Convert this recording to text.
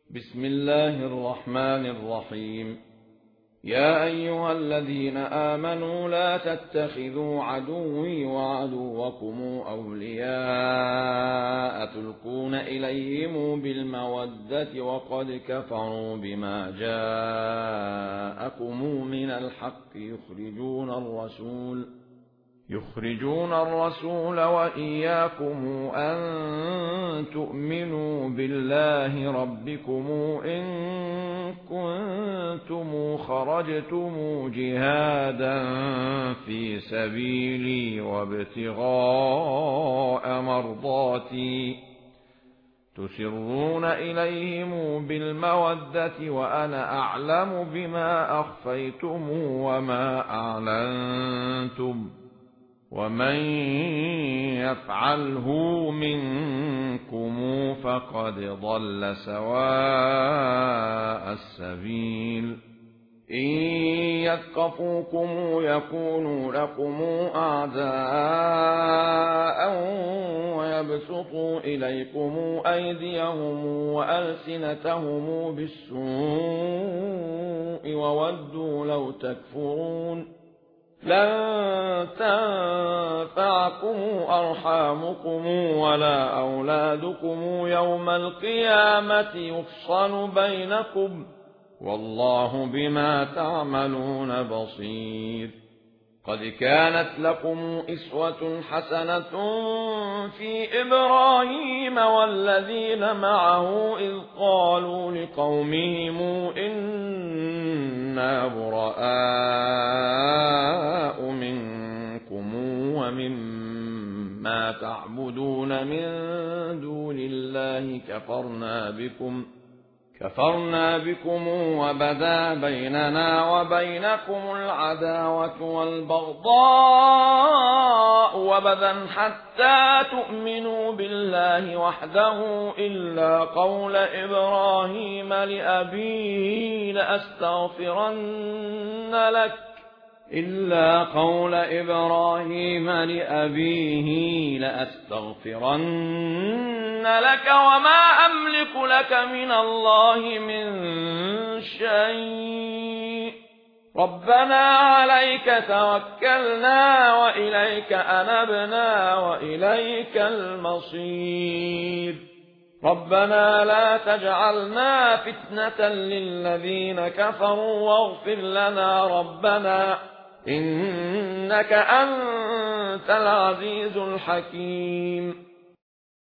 بسم الله الرحمن الرحيم. يا أيها الذين آمنوا لا تتخذوا عدوي وعدوكم أولياء تلقون إليهم بالمودة وقد كفروا بما جاءكم من الحق يخرجون الرسول وإياكم أن تؤمنوا بالله ربكم إن كنتم خرجتم جهادا في سبيلي وابتغاء مرضاتي تسرون إليهم بالمودة وأنا أعلم بما أخفيتم وما أعلنتم ومن يفعله منكم فقد ضل سواء السبيل. إن يثقفوكم يكونوا لكم أعداء ويبسطوا إليكم أيديهم وألسنتهم بالسوء وودوا لو تكفرون. لن تنفعكم أرحامكم ولا أولادكم يوم القيامة يفصل بينكم والله بما تعملون بصير. قد كانت لكم أسوة حسنة في إبراهيم والذين معه إذ قالوا لقومهم إنا براء منكم ومما تعبدون من دون الله كفرنا بكم وبدا بيننا وبينكم العداوة والبغضاء وبدا حتى تؤمنوا بالله وحده إلا قول إبراهيم لأبيه لأستغفرن لك وما أملك لك من الله من شيء ربنا عليك توكلنا وإليك أنبنا وإليك المصير. ربنا لا تجعلنا فتنة للذين كفروا واغفر لنا ربنا إنك أنت العزيز الحكيم.